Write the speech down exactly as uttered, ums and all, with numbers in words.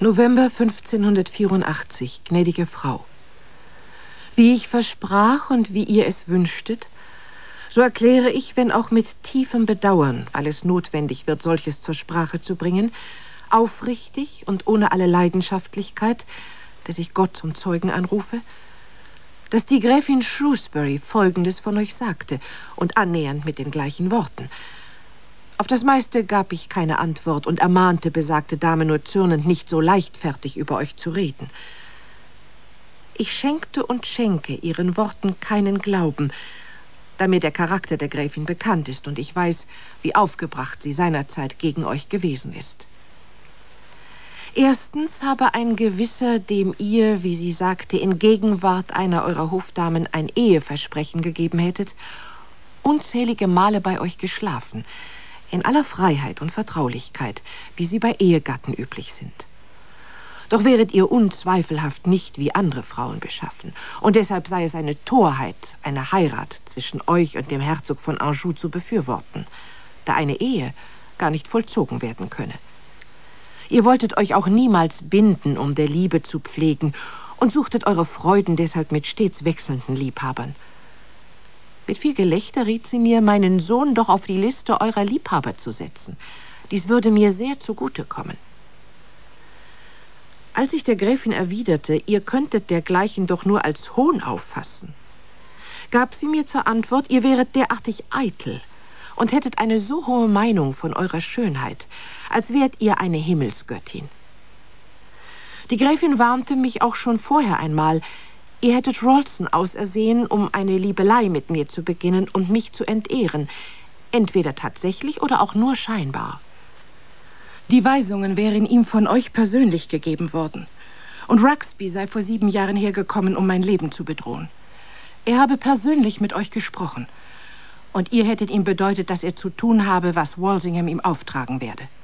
November fünfzehnhundertvierundachtzig, gnädige Frau. Wie ich versprach und wie ihr es wünschtet, so erkläre ich, wenn auch mit tiefem Bedauern, weil es notwendig wird, solches zur Sprache zu bringen, aufrichtig und ohne alle Leidenschaftlichkeit, dass ich Gott zum Zeugen anrufe, dass die Gräfin Shrewsbury Folgendes von euch sagte und annähernd mit den gleichen Worten. Auf das meiste gab ich keine Antwort und ermahnte besagte Dame nur zürnend, nicht so leichtfertig über euch zu reden. Ich schenkte und schenke ihren Worten keinen Glauben, da mir der Charakter der Gräfin bekannt ist und ich weiß, wie aufgebracht sie seinerzeit gegen euch gewesen ist. Erstens habe ein Gewisser, dem ihr, wie sie sagte, in Gegenwart einer eurer Hofdamen ein Eheversprechen gegeben hättet, unzählige Male bei euch geschlafen, in aller Freiheit und Vertraulichkeit, wie sie bei Ehegatten üblich sind. Doch wäret ihr unzweifelhaft nicht wie andere Frauen beschaffen, und deshalb sei es eine Torheit, eine Heirat zwischen euch und dem Herzog von Anjou zu befürworten, da eine Ehe gar nicht vollzogen werden könne. Ihr wolltet euch auch niemals binden, um der Liebe zu pflegen, und suchtet eure Freuden deshalb mit stets wechselnden Liebhabern. Mit viel Gelächter riet sie mir, meinen Sohn doch auf die Liste eurer Liebhaber zu setzen. Dies würde mir sehr zugute kommen. Als ich der Gräfin erwiderte, ihr könntet dergleichen doch nur als Hohn auffassen, gab sie mir zur Antwort, ihr wäret derartig eitel und hättet eine so hohe Meinung von eurer Schönheit, als wärt ihr eine Himmelsgöttin. Die Gräfin warnte mich auch schon vorher einmal, ihr hättet Ralston ausersehen, um eine Liebelei mit mir zu beginnen und mich zu entehren, entweder tatsächlich oder auch nur scheinbar. Die Weisungen wären ihm von euch persönlich gegeben worden, und Ruxby sei vor sieben Jahren hergekommen, um mein Leben zu bedrohen. Er habe persönlich mit euch gesprochen, und ihr hättet ihm bedeutet, dass er zu tun habe, was Walsingham ihm auftragen werde.